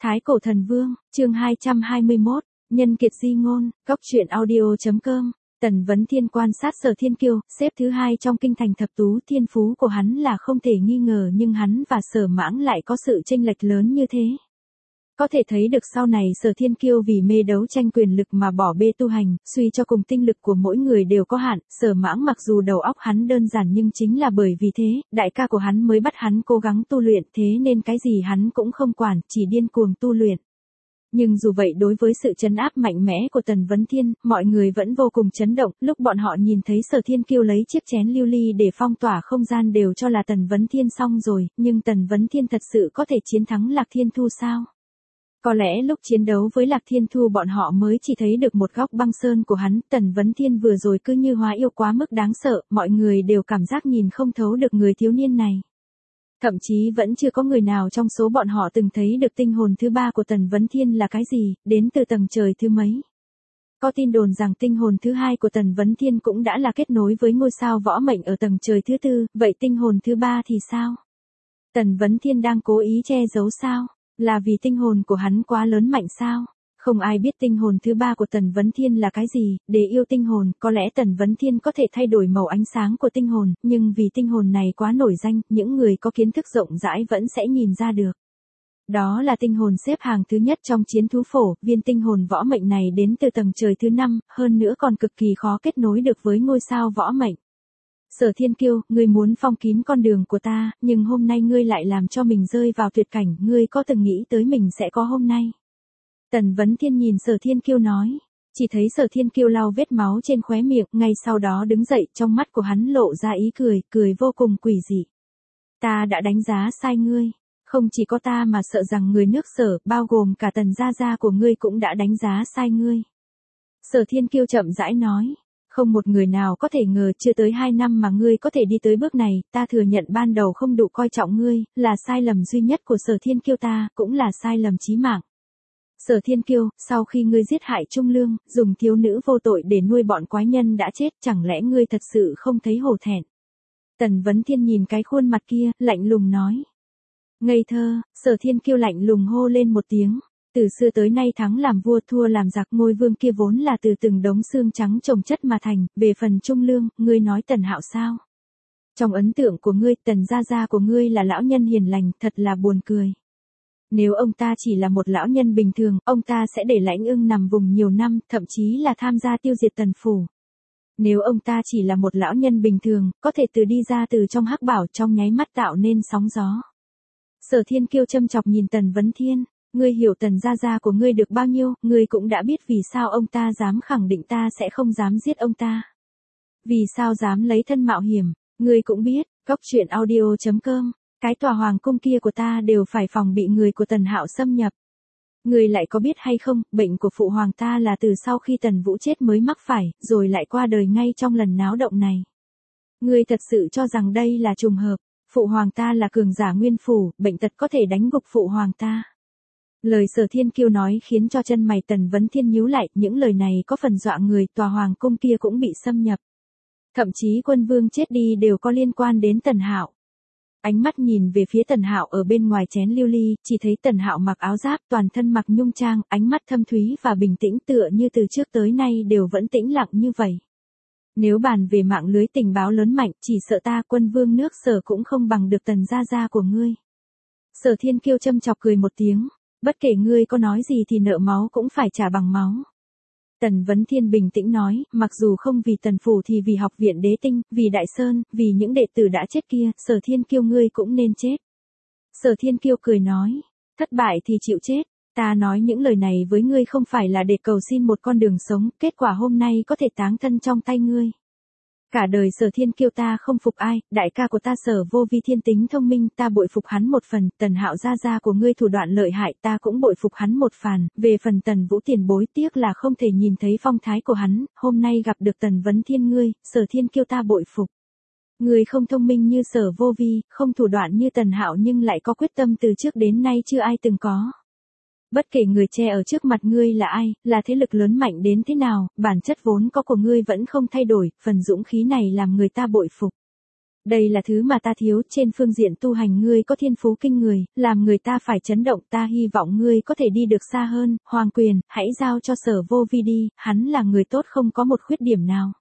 Thái Cổ Thần Vương, chương 221, nhân kiệt di ngôn, Cóc truyện audio.com. Tần Vấn Thiên quan sát Sở Thiên Kiêu, xếp thứ 2 trong kinh thành thập tú, thiên phú của hắn là không thể nghi ngờ, nhưng hắn và Sở Mãng lại có sự chênh lệch lớn như thế. Có thể thấy được sau này Sở Thiên Kiêu vì mê đấu tranh quyền lực mà bỏ bê tu hành, suy cho cùng tinh lực của mỗi người đều có hạn. Sở Mãng mặc dù đầu óc hắn đơn giản nhưng chính là bởi vì thế, đại ca của hắn mới bắt hắn cố gắng tu luyện, thế nên cái gì hắn cũng không quản, chỉ điên cuồng tu luyện. Nhưng dù vậy, đối với sự trấn áp mạnh mẽ của Tần Vấn Thiên, mọi người vẫn vô cùng chấn động. Lúc bọn họ nhìn thấy Sở Thiên Kiêu lấy chiếc chén lưu ly để phong tỏa không gian đều cho là Tần Vấn Thiên xong rồi, nhưng Tần Vấn Thiên thật sự có thể chiến thắng Lạc Thiên Thu sao? Có lẽ lúc chiến đấu với Lạc Thiên Thu bọn họ mới chỉ thấy được một góc băng sơn của hắn. Tần Vấn Thiên vừa rồi cứ như hóa yêu quá mức đáng sợ, mọi người đều cảm giác nhìn không thấu được người thiếu niên này. Thậm chí vẫn chưa có người nào trong số bọn họ từng thấy được tinh hồn thứ 3 của Tần Vấn Thiên là cái gì, đến từ tầng trời thứ mấy. Có tin đồn rằng tinh hồn thứ 2 của Tần Vấn Thiên cũng đã là kết nối với ngôi sao võ mệnh ở tầng trời thứ 4, vậy tinh hồn thứ 3 thì sao? Tần Vấn Thiên đang cố ý che giấu sao? Là vì tinh hồn của hắn quá lớn mạnh sao? Không ai biết tinh hồn thứ 3 của Tần Vấn Thiên là cái gì. Để yêu tinh hồn, có lẽ Tần Vấn Thiên có thể thay đổi màu ánh sáng của tinh hồn, nhưng vì tinh hồn này quá nổi danh, những người có kiến thức rộng rãi vẫn sẽ nhìn ra được. Đó là tinh hồn xếp hàng thứ nhất trong chiến thú phổ. Viên tinh hồn võ mệnh này đến từ tầng trời thứ 5, hơn nữa còn cực kỳ khó kết nối được với ngôi sao võ mệnh. Sở Thiên Kiêu, ngươi muốn phong kín con đường của ta, nhưng hôm nay ngươi lại làm cho mình rơi vào tuyệt cảnh, ngươi có từng nghĩ tới mình sẽ có hôm nay? Tần Vấn Thiên nhìn Sở Thiên Kiêu nói, chỉ thấy Sở Thiên Kiêu lau vết máu trên khóe miệng, ngay sau đó đứng dậy, trong mắt của hắn lộ ra ý cười, cười vô cùng quỷ dị. Ta đã đánh giá sai ngươi, không chỉ có ta mà sợ rằng người nước Sở, bao gồm cả Tần gia gia của ngươi cũng đã đánh giá sai ngươi. Sở Thiên Kiêu chậm rãi nói. Không một người nào có thể ngờ chưa tới 2 năm mà ngươi có thể đi tới bước này, ta thừa nhận ban đầu không đủ coi trọng ngươi, là sai lầm duy nhất của Sở Thiên Kiêu ta, cũng là sai lầm chí mạng. Sở Thiên Kiêu, sau khi ngươi giết hại Trung Lương, dùng thiếu nữ vô tội để nuôi bọn quái nhân đã chết, chẳng lẽ ngươi thật sự không thấy hổ thẹn? Tần Vấn Thiên nhìn cái khuôn mặt kia, lạnh lùng nói. Ngây thơ, Sở Thiên Kiêu lạnh lùng hô lên một tiếng. Từ xưa tới nay thắng làm vua thua làm giặc, ngôi vương kia vốn là từ từng đống xương trắng chồng chất mà thành. Về phần Trung Lương, ngươi nói Tần Hạo sao? Trong ấn tượng của ngươi, Tần gia gia của ngươi là lão nhân hiền lành, thật là buồn cười. Nếu ông ta chỉ là một lão nhân bình thường, ông ta sẽ để Lãnh Ưng nằm vùng nhiều năm, thậm chí là tham gia tiêu diệt Tần phủ. Nếu ông ta chỉ là một lão nhân bình thường, có thể đi ra từ trong hắc bảo trong nháy mắt tạo nên sóng gió. Sở Thiên Kiêu châm chọc nhìn Tần Vấn Thiên. Ngươi hiểu Tần gia gia của ngươi được bao nhiêu, ngươi cũng đã biết vì sao ông ta dám khẳng định ta sẽ không dám giết ông ta. Vì sao dám lấy thân mạo hiểm, ngươi cũng biết. Cóc truyện audio.com, cái tòa hoàng cung kia của ta đều phải phòng bị người của Tần Hạo xâm nhập. Ngươi lại có biết hay không, bệnh của phụ hoàng ta là từ sau khi Tần Vũ chết mới mắc phải, rồi lại qua đời ngay trong lần náo động này. Ngươi thật sự cho rằng đây là trùng hợp? Phụ hoàng ta là cường giả nguyên phủ, bệnh tật có thể đánh gục phụ hoàng ta. Lời Sở Thiên Kiêu nói khiến cho chân mày Tần Vấn Thiên nhíu lại, những lời này có phần dọa người, tòa hoàng cung kia cũng bị xâm nhập. Thậm chí quân vương chết đi đều có liên quan đến Tần Hạo. Ánh mắt nhìn về phía Tần Hạo ở bên ngoài chén lưu ly, chỉ thấy Tần Hạo mặc áo giáp, toàn thân mặc nhung trang, ánh mắt thâm thúy và bình tĩnh tựa như từ trước tới nay đều vẫn tĩnh lặng như vậy. Nếu bàn về mạng lưới tình báo lớn mạnh, chỉ sợ ta quân vương nước Sở cũng không bằng được Tần gia gia của ngươi. Sở Thiên Kiêu châm chọc cười một tiếng. Bất kể ngươi có nói gì thì nợ máu cũng phải trả bằng máu. Tần Vấn Thiên bình tĩnh nói, mặc dù không vì Tần phủ thì vì học viện Đế Tinh, vì Đại Sơn, vì những đệ tử đã chết kia, Sở Thiên Kiêu ngươi cũng nên chết. Sở Thiên Kiêu cười nói, thất bại thì chịu chết, ta nói những lời này với ngươi không phải là để cầu xin một con đường sống, kết quả hôm nay có thể táng thân trong tay ngươi. Cả đời Sở Thiên Kiêu ta không phục ai, đại ca của ta Sở Vô Vi thiên tính thông minh, ta bội phục hắn một phần, Tần Hạo gia gia của ngươi thủ đoạn lợi hại, ta cũng bội phục hắn một phần, về phần Tần Vũ tiền bối tiếc là không thể nhìn thấy phong thái của hắn, hôm nay gặp được Tần Vấn Thiên ngươi, Sở Thiên Kiêu ta bội phục. Ngươi không thông minh như Sở Vô Vi, không thủ đoạn như Tần Hạo nhưng lại có quyết tâm từ trước đến nay chưa ai từng có. Bất kể người che ở trước mặt ngươi là ai, là thế lực lớn mạnh đến thế nào, bản chất vốn có của ngươi vẫn không thay đổi, phần dũng khí này làm người ta bội phục. Đây là thứ mà ta thiếu, trên phương diện tu hành ngươi có thiên phú kinh người, làm người ta phải chấn động, ta hy vọng ngươi có thể đi được xa hơn, Hoàng Quyền, hãy giao cho Sở Vô Vi đi, hắn là người tốt không có một khuyết điểm nào.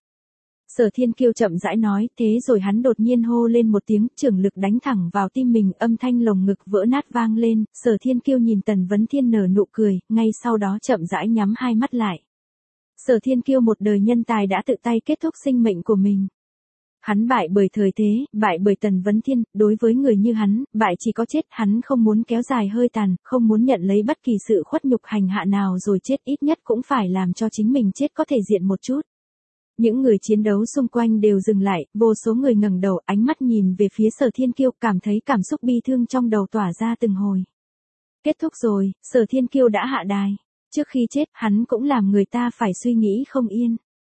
Sở Thiên Kiêu chậm rãi nói, thế rồi hắn đột nhiên hô lên một tiếng, trưởng lực đánh thẳng vào tim mình, âm thanh lồng ngực vỡ nát vang lên, Sở Thiên Kiêu nhìn Tần Vấn Thiên nở nụ cười, ngay sau đó chậm rãi nhắm hai mắt lại. Sở Thiên Kiêu một đời nhân tài đã tự tay kết thúc sinh mệnh của mình. Hắn bại bởi thời thế, bại bởi Tần Vấn Thiên, đối với người như hắn, bại chỉ có chết, hắn không muốn kéo dài hơi tàn, không muốn nhận lấy bất kỳ sự khuất nhục hành hạ nào rồi chết, ít nhất cũng phải làm cho chính mình chết có thể diện một chút. Những người chiến đấu xung quanh đều dừng lại, vô số người ngẩng đầu, ánh mắt nhìn về phía Sở Thiên Kiêu, cảm thấy cảm xúc bi thương trong đầu tỏa ra từng hồi. Kết thúc rồi, Sở Thiên Kiêu đã hạ đài. Trước khi chết, hắn cũng làm người ta phải suy nghĩ không yên.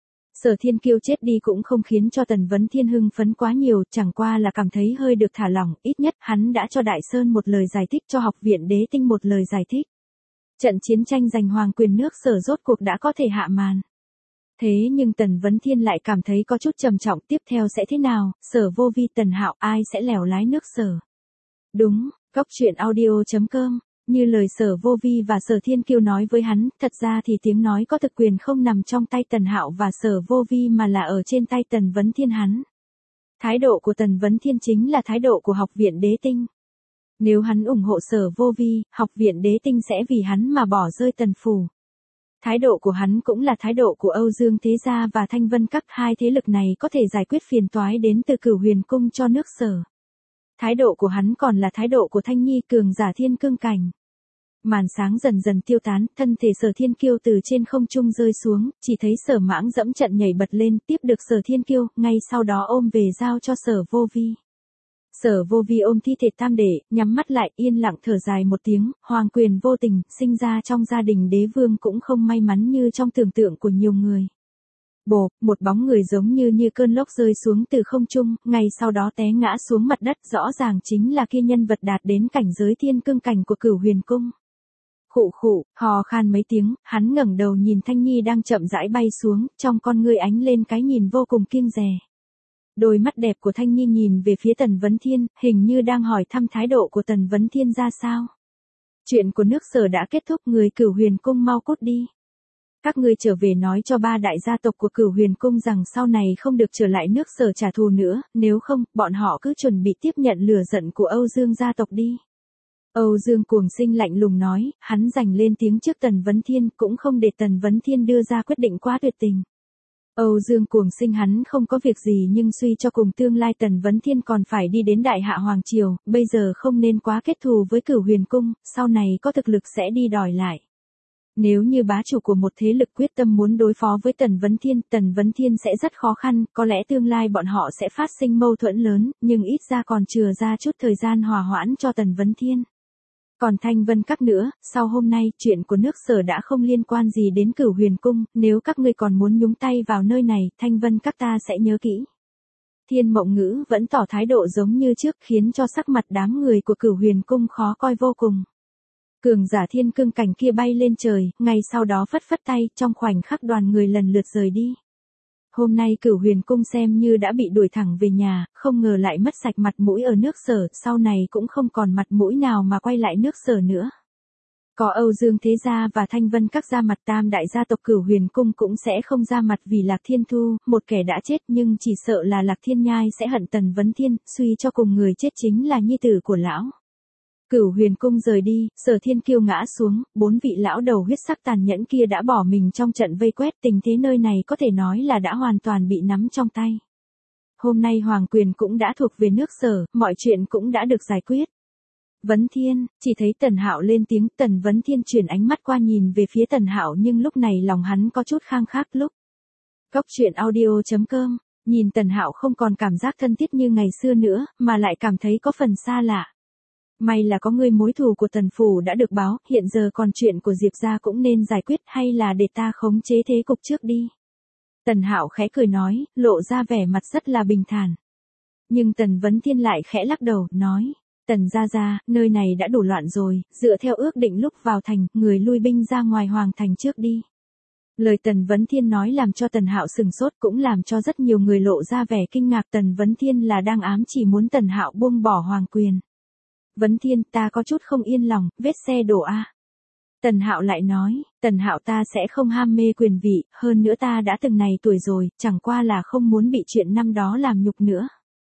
Sở Thiên Kiêu chết đi cũng không khiến cho Tần Vấn Thiên hưng phấn quá nhiều, chẳng qua là cảm thấy hơi được thả lỏng, ít nhất hắn đã cho Đại Sơn một lời giải thích, cho Học viện Đế Tinh một lời giải thích. Trận chiến tranh giành hoàng quyền nước Sở rốt cuộc đã có thể hạ màn. Thế nhưng Tần Vấn Thiên lại cảm thấy có chút trầm trọng, tiếp theo sẽ thế nào, Sở Vô Vi, Tần Hạo, ai sẽ lèo lái nước Sở? Đúng, Cóc Truyện Audio.com. Như lời Sở Vô Vi và Sở Thiên Kiêu nói với hắn, thật ra thì tiếng nói có thực quyền không nằm trong tay Tần Hạo và Sở Vô Vi mà là ở trên tay Tần Vấn Thiên hắn. Thái độ của Tần Vấn Thiên chính là thái độ của Học viện Đế Tinh. Nếu hắn ủng hộ Sở Vô Vi, Học viện Đế Tinh sẽ vì hắn mà bỏ rơi Tần Phủ. Thái độ của hắn cũng là thái độ của Âu Dương Thế Gia và Thanh Vân Các, hai thế lực này có thể giải quyết phiền toái đến từ Cửu Huyền Cung cho nước Sở. Thái độ của hắn còn là thái độ của Thanh Nhi, cường giả thiên cương cảnh. Màn sáng dần dần tiêu tán, thân thể Sở Thiên Kiêu từ trên không trung rơi xuống, chỉ thấy Sở Mãng dẫm trận nhảy bật lên, tiếp được Sở Thiên Kiêu, ngay sau đó ôm về giao cho Sở Vô Vi. Sở Vô Vi ôm thi thể tam đệ, nhắm mắt lại, yên lặng thở dài một tiếng, hoàng quyền vô tình, sinh ra trong gia đình đế vương cũng không may mắn như trong tưởng tượng của nhiều người. Bộp, một bóng người giống như cơn lốc rơi xuống từ không trung, ngay sau đó té ngã xuống mặt đất, rõ ràng chính là kia nhân vật đạt đến cảnh giới thiên cương cảnh của Cửu Huyền Cung. Khụ khụ, hò khan mấy tiếng, hắn ngẩng đầu nhìn Thanh Nhi đang chậm rãi bay xuống, trong con ngươi ánh lên cái nhìn vô cùng kiêng dè. Đôi mắt đẹp của Thanh Nhi nhìn về phía Tần Vấn Thiên, hình như đang hỏi thăm thái độ của Tần Vấn Thiên ra sao. Chuyện của nước Sở đã kết thúc, người Cửu Huyền Cung mau cút đi. Các ngươi trở về nói cho ba đại gia tộc của Cửu Huyền Cung rằng sau này không được trở lại nước Sở trả thù nữa, nếu không, bọn họ cứ chuẩn bị tiếp nhận lửa giận của Âu Dương gia tộc đi. Âu Dương Cuồng Sinh lạnh lùng nói, hắn giành lên tiếng trước Tần Vấn Thiên, cũng không để Tần Vấn Thiên đưa ra quyết định quá tuyệt tình. Âu Dương Cuồng Sinh hắn không có việc gì nhưng suy cho cùng tương lai Tần Vấn Thiên còn phải đi đến Đại Hạ Hoàng Triều, bây giờ không nên quá kết thù với Cửu Huyền Cung, sau này có thực lực sẽ đi đòi lại. Nếu như bá chủ của một thế lực quyết tâm muốn đối phó với Tần Vấn Thiên sẽ rất khó khăn, có lẽ tương lai bọn họ sẽ phát sinh mâu thuẫn lớn, nhưng ít ra còn chừa ra chút thời gian hòa hoãn cho Tần Vấn Thiên. Còn Thanh Vân Các nữa, sau hôm nay, chuyện của nước Sở đã không liên quan gì đến Cửu Huyền Cung, nếu các ngươi còn muốn nhúng tay vào nơi này, Thanh Vân Các ta sẽ nhớ kỹ. Thiên Mộng Ngữ vẫn tỏ thái độ giống như trước, khiến cho sắc mặt đám người của Cửu Huyền Cung khó coi vô cùng. Cường giả thiên cương cảnh kia bay lên trời, ngay sau đó phất phất tay, trong khoảnh khắc đoàn người lần lượt rời đi. Hôm nay Cửu Huyền Cung xem như đã bị đuổi thẳng về nhà, không ngờ lại mất sạch mặt mũi ở nước Sở, sau này cũng không còn mặt mũi nào mà quay lại nước Sở nữa. Có Âu Dương Thế Gia và Thanh Vân Các ra mặt, tam đại gia tộc Cửu Huyền Cung cũng sẽ không ra mặt vì Lạc Thiên Thu, một kẻ đã chết, nhưng chỉ sợ là Lạc Thiên Nhai sẽ hận Tần Vấn Thiên, suy cho cùng người chết chính là nhi tử của lão. Cửu Huyền Cung rời đi, Sở Thiên Kiêu ngã xuống, 4 vị lão đầu huyết sắc tàn nhẫn kia đã bỏ mình trong trận vây quét, tình thế nơi này có thể nói là đã hoàn toàn bị nắm trong tay. Hôm nay hoàng quyền cũng đã thuộc về nước Sở, mọi chuyện cũng đã được giải quyết. Vấn Thiên, chỉ thấy Tần Hạo lên tiếng, Tần Vấn Thiên chuyển ánh mắt qua nhìn về phía Tần Hạo nhưng lúc này lòng hắn có chút khang khác lúc. Cóc Truyện Audio.com, nhìn Tần Hạo không còn cảm giác thân thiết như ngày xưa nữa, mà lại cảm thấy có phần xa lạ. May là có ngươi, mối thù của Tần Phủ đã được báo, hiện giờ còn chuyện của Diệp gia cũng nên giải quyết, hay là để ta khống chế thế cục trước đi. Tần Hạo khẽ cười nói, lộ ra vẻ mặt rất là bình thản. Nhưng Tần Vấn Thiên lại khẽ lắc đầu, nói, Tần gia, nơi này đã đủ loạn rồi, dựa theo ước định lúc vào thành, người lui binh ra ngoài hoàng thành trước đi. Lời Tần Vấn Thiên nói làm cho Tần Hạo sừng sốt, cũng làm cho rất nhiều người lộ ra vẻ kinh ngạc. Tần Vấn Thiên là đang ám chỉ muốn Tần Hạo buông bỏ hoàng quyền. Vấn Thiên, ta có chút không yên lòng, vết xe đổ a. Tần Hạo lại nói, Tần Hạo, ta sẽ không ham mê quyền vị, hơn nữa ta đã từng này tuổi rồi, chẳng qua là không muốn bị chuyện năm đó làm nhục nữa.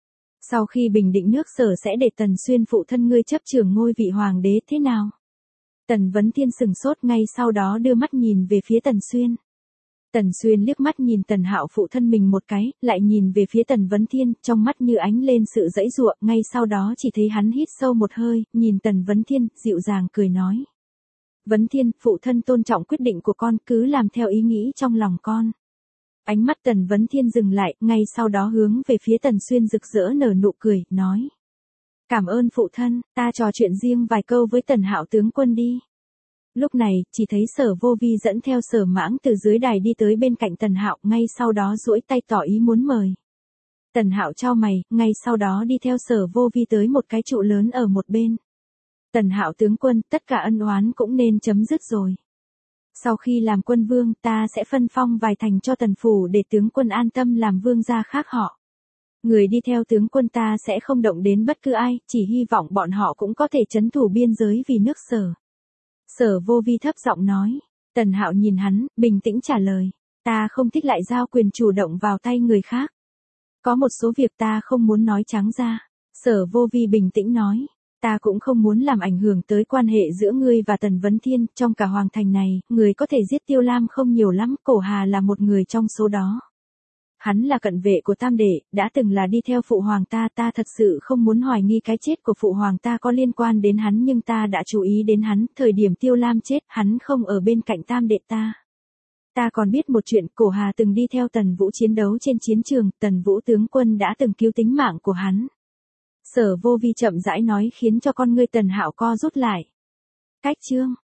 Sau khi bình định nước Sở sẽ để Tần Xuyên phụ thân ngươi chấp trưởng ngôi vị hoàng đế, thế nào? Tần Vấn Thiên sừng sốt, ngay sau đó đưa mắt nhìn về phía Tần Xuyên. Tần Xuyên liếc mắt nhìn Tần Hạo phụ thân mình một cái, lại nhìn về phía Tần Vấn Thiên, trong mắt như ánh lên sự dãy dụa, ngay sau đó chỉ thấy hắn hít sâu một hơi, nhìn Tần Vấn Thiên, dịu dàng cười nói. Vấn Thiên, phụ thân tôn trọng quyết định của con, cứ làm theo ý nghĩ trong lòng con. Ánh mắt Tần Vấn Thiên dừng lại, ngay sau đó hướng về phía Tần Xuyên rực rỡ nở nụ cười, nói. Cảm ơn phụ thân, ta trò chuyện riêng vài câu với Tần Hạo tướng quân đi. Lúc này, chỉ thấy Sở Vô Vi dẫn theo Sở Mãng từ dưới đài đi tới bên cạnh Tần Hạo, ngay sau đó duỗi tay tỏ ý muốn mời. Tần Hạo chau mày, ngay sau đó đi theo Sở Vô Vi tới một cái trụ lớn ở một bên. Tần Hạo tướng quân, tất cả ân oán cũng nên chấm dứt rồi. Sau khi làm quân vương, ta sẽ phân phong vài thành cho Tần phủ để tướng quân an tâm làm vương gia khác họ. Người đi theo tướng quân ta sẽ không động đến bất cứ ai, chỉ hy vọng bọn họ cũng có thể trấn thủ biên giới vì nước Sở. Sở Vô Vi thấp giọng nói. Tần Hạo nhìn hắn, bình tĩnh trả lời. Ta không thích lại giao quyền chủ động vào tay người khác. Có một số việc ta không muốn nói trắng ra. Sở Vô Vi bình tĩnh nói. Ta cũng không muốn làm ảnh hưởng tới quan hệ giữa ngươi và Tần Vấn Thiên, trong cả hoàng thành này, người có thể giết Tiêu Lam không nhiều lắm, Cổ Hà là một người trong số đó. Hắn là cận vệ của Tam Đệ, đã từng là đi theo phụ hoàng ta thật sự không muốn hoài nghi cái chết của phụ hoàng ta có liên quan đến hắn, nhưng ta đã chú ý đến hắn, thời điểm Tiêu Lam chết, hắn không ở bên cạnh Tam Đệ ta. Ta còn biết một chuyện, Cổ Hà từng đi theo Tần Vũ chiến đấu trên chiến trường, Tần Vũ tướng quân đã từng cứu tính mạng của hắn. Sở Vô Vi chậm rãi nói khiến cho con ngươi Tần Hạo co rút lại. Cách chương